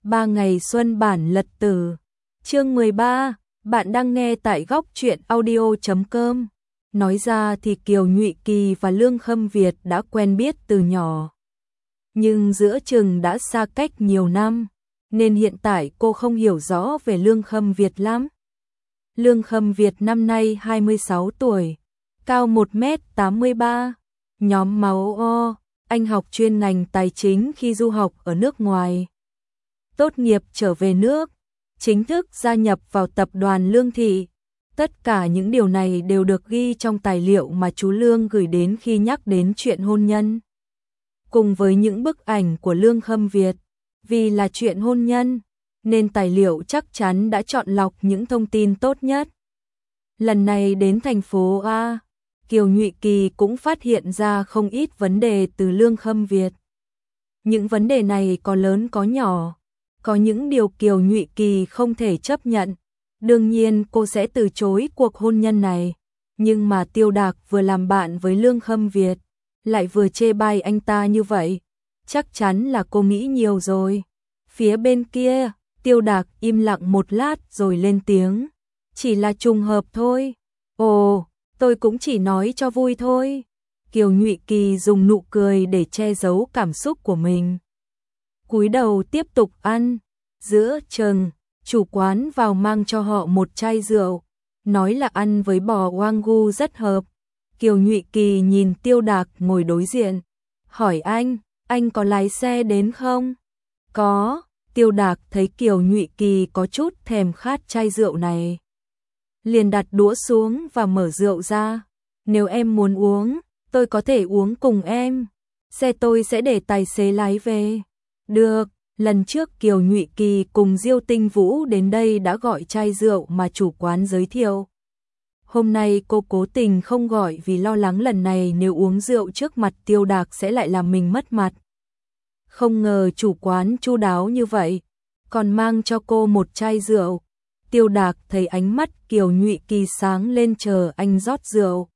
3 ngày xuân bản lật tử. Chương 13, bạn đang nghe tại góc truyện audio.com. Nói ra thì Kiều Nhụy Kỳ và Lương Khâm Việt đã quen biết từ nhỏ. Nhưng giữa chừng đã xa cách nhiều năm, nên hiện tại cô không hiểu rõ về Lương Khâm Việt lắm. Lương Khâm Việt năm nay 26 tuổi, cao 1m83, nhóm máu O, anh học chuyên ngành tài chính khi du học ở nước ngoài. Tốt nghiệp trở về nước, chính thức gia nhập vào tập đoàn Lương Thị. Tất cả những điều này đều được ghi trong tài liệu mà chú Lương gửi đến khi nhắc đến chuyện hôn nhân. Cùng với những bức ảnh của Lương Khâm Việt, vì là chuyện hôn nhân, nên tài liệu chắc chắn đã chọn lọc những thông tin tốt nhất. Lần này đến thành phố A, Kiều Nhụy Kỳ cũng phát hiện ra không ít vấn đề từ Lương Khâm Việt. Những vấn đề này có lớn có nhỏ, có những điều Kiều Nhụy Kỳ không thể chấp nhận. Đương nhiên cô sẽ từ chối cuộc hôn nhân này, nhưng mà Tiêu Đạc vừa làm bạn với Lương Khâm Việt, lại vừa chê bai anh ta như vậy, chắc chắn là cô nghĩ nhiều rồi. Phía bên kia, Tiêu Đạc im lặng một lát rồi lên tiếng, chỉ là trùng hợp thôi. Ồ, tôi cũng chỉ nói cho vui thôi. Kiều Nhụy Kỳ dùng nụ cười để che giấu cảm xúc của mình. Cúi đầu tiếp tục ăn. Giữa chừng, chủ quán vào mang cho họ một chai rượu, nói là ăn với bò Wagyu rất hợp. Kiều Nhụy Kỳ nhìn Tiêu Đạc ngồi đối diện, hỏi anh có lái xe đến không? Có. Tiêu Đạc thấy Kiều Nhụy Kỳ có chút thèm khát chai rượu này, liền đặt đũa xuống và mở rượu ra. Nếu em muốn uống, tôi có thể uống cùng em. Xe tôi sẽ để tài xế lái về. Được. Lần trước Kiều Nhụy Kỳ cùng Diêu Tinh Vũ đến đây đã gọi chai rượu mà chủ quán giới thiệu. Hôm nay cô cố tình không gọi vì lo lắng lần này nếu uống rượu trước mặt Tiêu Đạc sẽ lại làm mình mất mặt. Không ngờ chủ quán chu đáo như vậy, còn mang cho cô một chai rượu. Tiêu Đạc thấy ánh mắt Kiều Nhụy Kỳ sáng lên chờ anh rót rượu.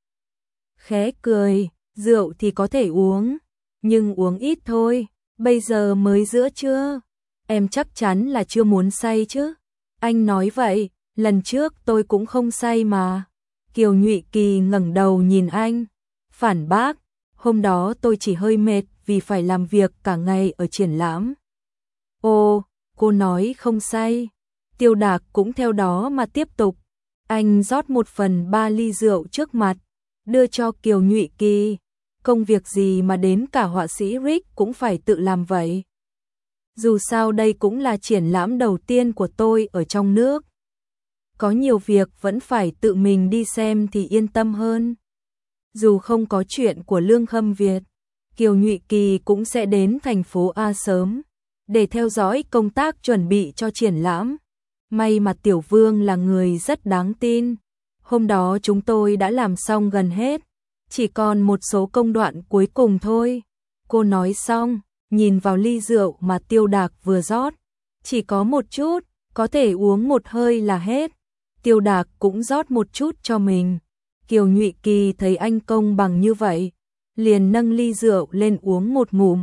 Khẽ cười, rượu thì có thể uống, nhưng uống ít thôi. Bây giờ mới giữa trưa, em chắc chắn là chưa muốn say chứ? Anh nói vậy, lần trước tôi cũng không say mà. Kiều Nhụy Kỳ ngẩng đầu nhìn anh, phản bác, hôm đó tôi chỉ hơi mệt vì phải làm việc cả ngày ở triển lãm. Ồ, cô nói không say. Tiêu Đạc cũng theo đó mà tiếp tục. Anh rót 1/3 ly rượu trước mặt, đưa cho Kiều Nhụy Kỳ. Công việc gì mà đến cả họa sĩ Rick cũng phải tự làm vậy? Dù sao đây cũng là triển lãm đầu tiên của tôi ở trong nước. Có nhiều việc vẫn phải tự mình đi xem thì yên tâm hơn. Dù không có chuyện của Lương Khâm Việt, Kiều Nhụy Kỳ cũng sẽ đến thành phố A sớm, để theo dõi công tác chuẩn bị cho triển lãm. May mà Tiểu Vương là người rất đáng tin. Hôm đó chúng tôi đã làm xong gần hết. Chỉ còn một số công đoạn cuối cùng thôi. Cô nói xong, nhìn vào ly rượu mà Tiêu Đạc vừa rót. Chỉ có một chút, có thể uống một hơi là hết. Tiêu Đạc cũng rót một chút cho mình. Kiều Nhụy Kỳ thấy anh công bằng như vậy, liền nâng ly rượu lên uống một ngụm.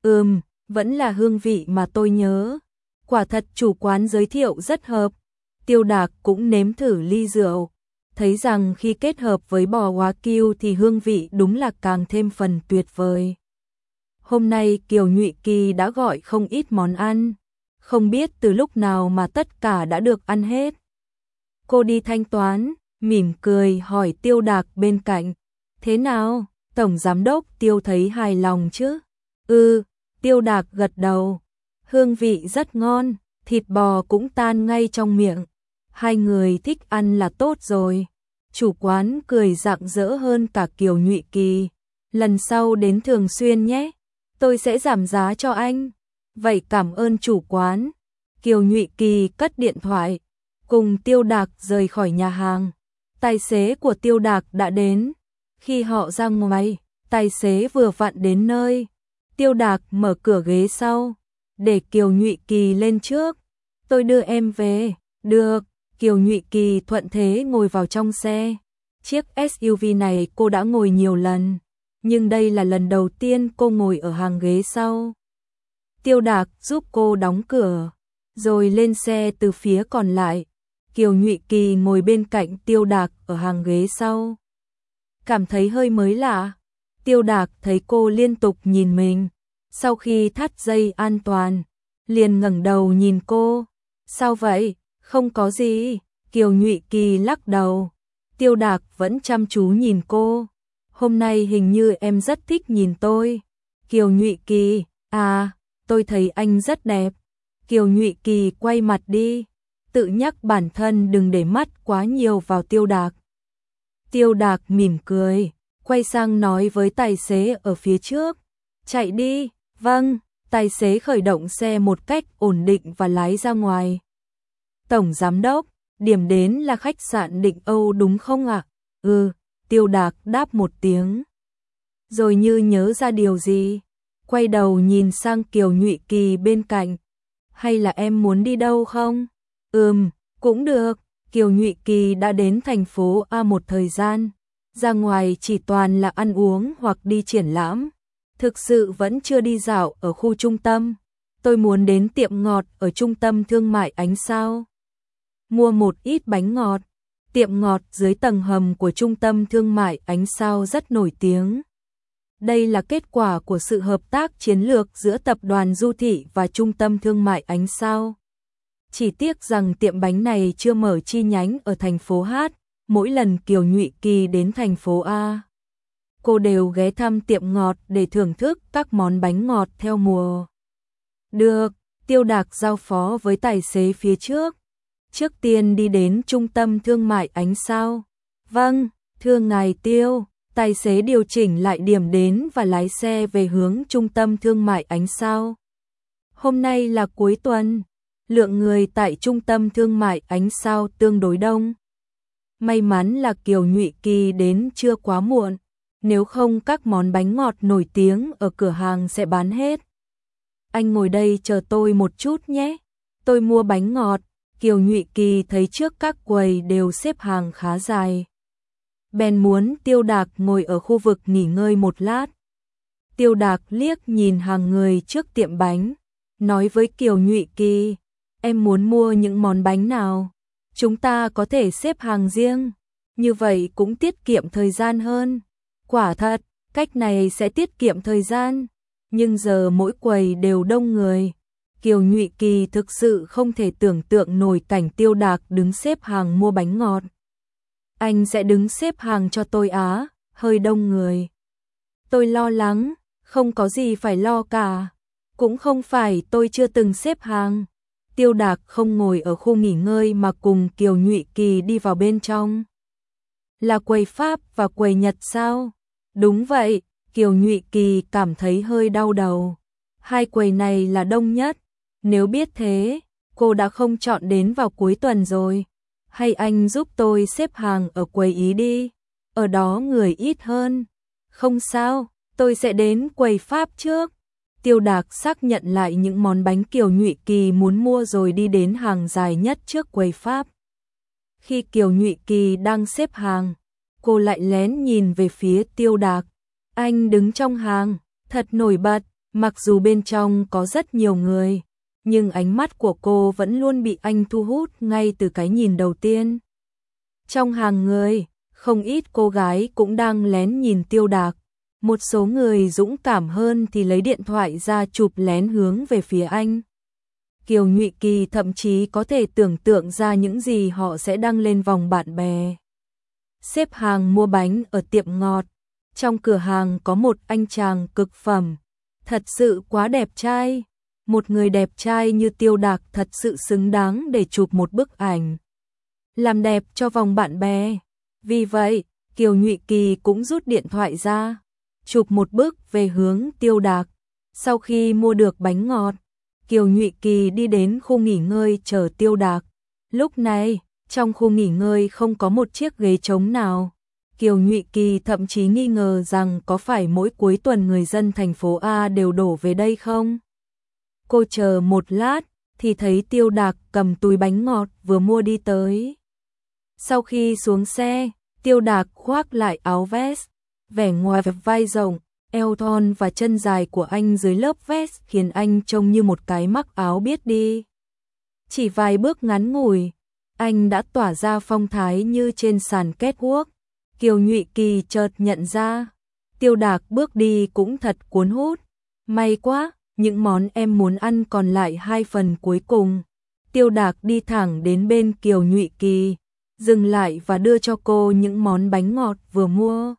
Vẫn là hương vị mà tôi nhớ. Quả thật chủ quán giới thiệu rất hợp. Tiêu Đạc cũng nếm thử ly rượu, thấy rằng khi kết hợp với bò Wagyu thì hương vị đúng là càng thêm phần tuyệt vời. Hôm nay Kiều Nhụy Kỳ đã gọi không ít món ăn, không biết từ lúc nào mà tất cả đã được ăn hết. Cô đi thanh toán, mỉm cười hỏi Tiêu Đạc bên cạnh, thế nào, Tổng Giám đốc Tiêu thấy hài lòng chứ? Tiêu Đạc gật đầu, hương vị rất ngon, thịt bò cũng tan ngay trong miệng. Hai người thích ăn là tốt rồi. Chủ quán cười rạng rỡ hơn cả Kiều Nhụy Kỳ. Lần sau đến thường xuyên nhé, tôi sẽ giảm giá cho anh. Vậy cảm ơn chủ quán. Kiều Nhụy Kỳ cất điện thoại, cùng Tiêu Đạc rời khỏi nhà hàng. Tài xế của Tiêu Đạc đã đến. Khi họ ra ngoài, tài xế vừa vặn đến nơi. Tiêu Đạc mở cửa ghế sau, để Kiều Nhụy Kỳ lên trước. Tôi đưa em về. Được. Kiều Nhụy Kỳ thuận thế ngồi vào trong xe. Chiếc SUV này cô đã ngồi nhiều lần, nhưng đây là lần đầu tiên cô ngồi ở hàng ghế sau. Tiêu Đạc giúp cô đóng cửa, rồi lên xe từ phía còn lại. Kiều Nhụy Kỳ ngồi bên cạnh Tiêu Đạc ở hàng ghế sau. Cảm thấy hơi mới lạ. Tiêu Đạc thấy cô liên tục nhìn mình. Sau khi thắt dây an toàn, liền ngẩng đầu nhìn cô. Sao vậy? Không có gì. Kiều Nhụy Kỳ lắc đầu. Tiêu Đạc vẫn chăm chú nhìn cô. Hôm nay hình như em rất thích nhìn tôi. Kiều Nhụy Kỳ, à, tôi thấy anh rất đẹp. Kiều Nhụy Kỳ quay mặt đi, tự nhắc bản thân đừng để mắt quá nhiều vào Tiêu Đạc. Tiêu Đạc mỉm cười, quay sang nói với tài xế ở phía trước. Chạy đi, vâng, tài xế khởi động xe một cách ổn định và lái ra ngoài. Tổng giám đốc, điểm đến là khách sạn Định Âu đúng không ạ? Ừ, Tiêu Đạc đáp một tiếng. Rồi như nhớ ra điều gì, quay đầu nhìn sang Kiều Nhụy Kỳ bên cạnh. Hay là em muốn đi đâu không? Cũng được. Kiều Nhụy Kỳ đã đến thành phố A một thời gian. Ra ngoài chỉ toàn là ăn uống hoặc đi triển lãm. Thực sự vẫn chưa đi dạo ở khu trung tâm. Tôi muốn đến tiệm ngọt ở trung tâm thương mại Ánh Sao. Mua một ít bánh ngọt. Tiệm ngọt dưới tầng hầm của trung tâm thương mại Ánh Sao rất nổi tiếng. Đây là kết quả của sự hợp tác chiến lược giữa tập đoàn Du Thị và trung tâm thương mại Ánh Sao. Chỉ tiếc rằng tiệm bánh này chưa mở chi nhánh ở thành phố H. Mỗi lần Kiều Nhụy Kỳ đến thành phố A, cô đều ghé thăm tiệm ngọt để thưởng thức các món bánh ngọt theo mùa. Được, Tiêu Đạc giao phó với tài xế phía trước. Trước tiên đi đến trung tâm thương mại Ánh Sao. Vâng, thưa ngài Tiêu. Tài xế điều chỉnh lại điểm đến và lái xe về hướng trung tâm thương mại Ánh Sao. Hôm nay là cuối tuần, lượng người tại trung tâm thương mại Ánh Sao tương đối đông. May mắn là Kiều Nhụy Kỳ đến chưa quá muộn, nếu không các món bánh ngọt nổi tiếng ở cửa hàng sẽ bán hết. Anh ngồi đây chờ tôi một chút nhé, tôi mua bánh ngọt. Kiều Nhụy Kỳ thấy trước các quầy đều xếp hàng khá dài. Bèn muốn Tiêu Đạc ngồi ở khu vực nghỉ ngơi một lát. Tiêu Đạc liếc nhìn hàng người trước tiệm bánh, nói với Kiều Nhụy Kỳ, em muốn mua những món bánh nào? Chúng ta có thể xếp hàng riêng, như vậy cũng tiết kiệm thời gian hơn. Quả thật, cách này sẽ tiết kiệm thời gian, nhưng giờ mỗi quầy đều đông người. Kiều Nhụy Kỳ thực sự không thể tưởng tượng nổi cảnh Tiêu Đạc đứng xếp hàng mua bánh ngọt. Anh sẽ đứng xếp hàng cho tôi á, hơi đông người. Tôi lo lắng, không có gì phải lo cả. Cũng không phải tôi chưa từng xếp hàng. Tiêu Đạc không ngồi ở khu nghỉ ngơi mà cùng Kiều Nhụy Kỳ đi vào bên trong. Là quầy Pháp và quầy Nhật sao? Đúng vậy, Kiều Nhụy Kỳ cảm thấy hơi đau đầu. Hai quầy này là đông nhất. Nếu biết thế, cô đã không chọn đến vào cuối tuần rồi. Hay anh giúp tôi xếp hàng ở quầy Ý đi, ở đó người ít hơn. Không sao, tôi sẽ đến quầy Pháp trước. Tiêu Đạc xác nhận lại những món bánh Kiều Nhụy Kỳ muốn mua rồi đi đến hàng dài nhất trước quầy Pháp. Khi Kiều Nhụy Kỳ đang xếp hàng, cô lại lén nhìn về phía Tiêu Đạc. Anh đứng trong hàng, thật nổi bật, mặc dù bên trong có rất nhiều người. Nhưng ánh mắt của cô vẫn luôn bị anh thu hút ngay từ cái nhìn đầu tiên. Trong hàng người, không ít cô gái cũng đang lén nhìn Tiêu Đạc. Một số người dũng cảm hơn thì lấy điện thoại ra chụp lén hướng về phía anh. Kiều Nhụy Kỳ thậm chí có thể tưởng tượng ra những gì họ sẽ đăng lên vòng bạn bè. Xếp hàng mua bánh ở tiệm ngọt. Trong cửa hàng có một anh chàng cực phẩm. Thật sự quá đẹp trai. Một người đẹp trai như Tiêu Đạc thật sự xứng đáng để chụp một bức ảnh. Làm đẹp cho vòng bạn bè. Vì vậy, Kiều Nhụy Kỳ cũng rút điện thoại ra, chụp một bức về hướng Tiêu Đạc. Sau khi mua được bánh ngọt, Kiều Nhụy Kỳ đi đến khu nghỉ ngơi chờ Tiêu Đạc. Lúc này, trong khu nghỉ ngơi không có một chiếc ghế trống nào. Kiều Nhụy Kỳ thậm chí nghi ngờ rằng có phải mỗi cuối tuần người dân thành phố A đều đổ về đây không? Cô chờ một lát, thì thấy Tiêu Đạc cầm túi bánh ngọt vừa mua đi tới. Sau khi xuống xe, Tiêu Đạc khoác lại áo vest, vẻ ngoài vai rộng, eo thon và chân dài của anh dưới lớp vest khiến anh trông như một cái mắc áo biết đi. Chỉ vài bước ngắn ngủi, anh đã tỏa ra phong thái như trên sàn catwalk. Kiều Nhụy Kỳ chợt nhận ra, Tiêu Đạc bước đi cũng thật cuốn hút. May quá, những món em muốn ăn còn lại 2 phần cuối cùng. Tiêu Đạc đi thẳng đến bên Kiều Nhụy Kỳ, dừng lại và đưa cho cô những món bánh ngọt vừa mua.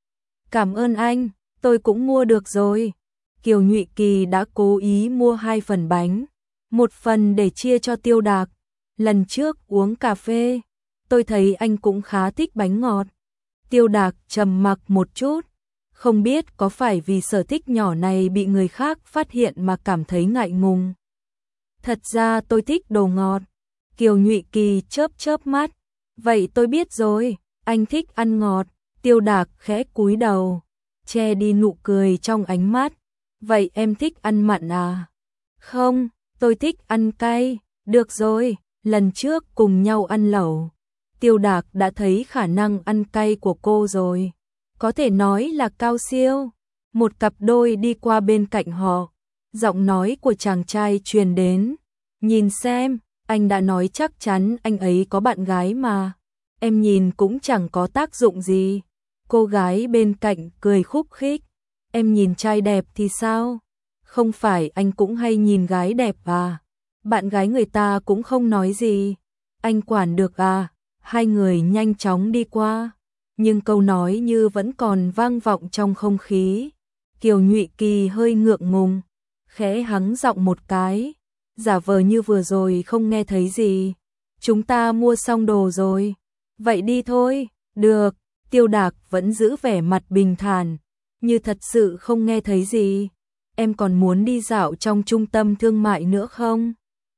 Cảm ơn anh, tôi cũng mua được rồi. Kiều Nhụy Kỳ đã cố ý mua 2 phần bánh, một phần để chia cho Tiêu Đạc. Lần trước uống cà phê, tôi thấy anh cũng khá thích bánh ngọt. Tiêu Đạc trầm mặc một chút, không biết có phải vì sở thích nhỏ này bị người khác phát hiện mà cảm thấy ngại ngùng. Thật ra tôi thích đồ ngọt. Kiều Nhụy Kỳ chớp chớp mắt. Vậy tôi biết rồi, anh thích ăn ngọt. Tiêu Đạc khẽ cúi đầu, che đi nụ cười trong ánh mắt. Vậy em thích ăn mặn à? Không, tôi thích ăn cay. Được rồi, lần trước cùng nhau ăn lẩu, Tiêu Đạc đã thấy khả năng ăn cay của cô rồi. Có thể nói là cao siêu. Một cặp đôi đi qua bên cạnh họ. Giọng nói của chàng trai truyền đến. Nhìn xem, anh đã nói chắc chắn anh ấy có bạn gái mà. Em nhìn cũng chẳng có tác dụng gì. Cô gái bên cạnh cười khúc khích. Em nhìn trai đẹp thì sao? Không phải anh cũng hay nhìn gái đẹp à? Bạn gái người ta cũng không nói gì. Anh quản được à? Hai người nhanh chóng đi qua. Nhưng câu nói như vẫn còn vang vọng trong không khí. Kiều Nhụy Kỳ hơi ngượng ngùng, khẽ hắng giọng một cái, giả vờ như vừa rồi không nghe thấy gì. Chúng ta mua xong đồ rồi. Vậy đi thôi. Được. Tiêu Đạc vẫn giữ vẻ mặt bình thản, như thật sự không nghe thấy gì. Em còn muốn đi dạo trong trung tâm thương mại nữa không?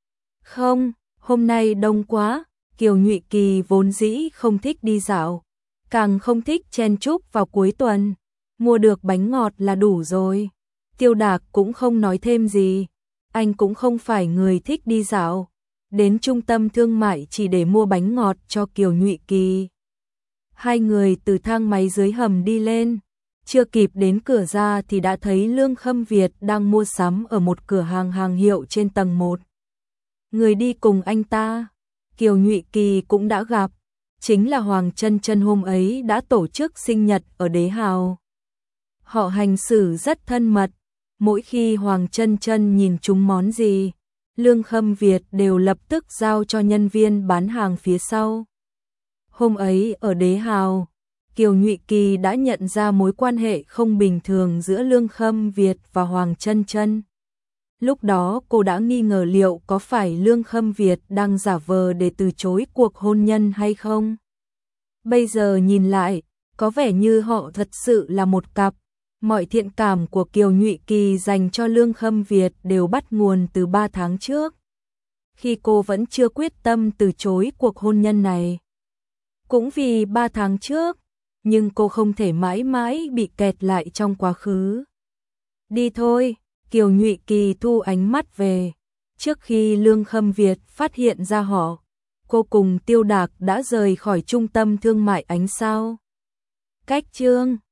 Không, hôm nay đông quá. Kiều Nhụy Kỳ vốn dĩ không thích đi dạo, càng không thích chen chúc vào cuối tuần. Mua được bánh ngọt là đủ rồi. Tiêu Đạc cũng không nói thêm gì. Anh cũng không phải người thích đi dạo. Đến trung tâm thương mại chỉ để mua bánh ngọt cho Kiều Nhụy Kỳ. Hai người từ thang máy dưới hầm đi lên. Chưa kịp đến cửa ra thì đã thấy Lương Khâm Việt đang mua sắm ở một cửa hàng hàng hiệu trên tầng 1. Người đi cùng anh ta, Kiều Nhụy Kỳ cũng đã gặp. Chính là Hoàng Chân Chân hôm ấy đã tổ chức sinh nhật ở Đế Hào. Họ hành xử rất thân mật. Mỗi khi Hoàng Chân Chân nhìn trúng món gì, Lương Khâm Việt đều lập tức giao cho nhân viên bán hàng phía sau. Hôm ấy ở Đế Hào, Kiều Nhụy Kỳ đã nhận ra mối quan hệ không bình thường giữa Lương Khâm Việt và Hoàng Chân Chân. Lúc đó cô đã nghi ngờ liệu có phải Lương Khâm Việt đang giả vờ để từ chối cuộc hôn nhân hay không. Bây giờ nhìn lại, có vẻ như họ thật sự là một cặp. Mọi thiện cảm của Kiều Nhụy Kỳ dành cho Lương Khâm Việt đều bắt nguồn từ 3 tháng trước, khi cô vẫn chưa quyết tâm từ chối cuộc hôn nhân này. Cũng vì 3 tháng trước, nhưng cô không thể mãi mãi bị kẹt lại trong quá khứ. Đi thôi. Kiều Nhụy Kỳ thu ánh mắt về. Trước khi Lương Khâm Việt phát hiện ra họ, cô cùng Tiêu Đạc đã rời khỏi trung tâm thương mại Ánh Sao. Cách chương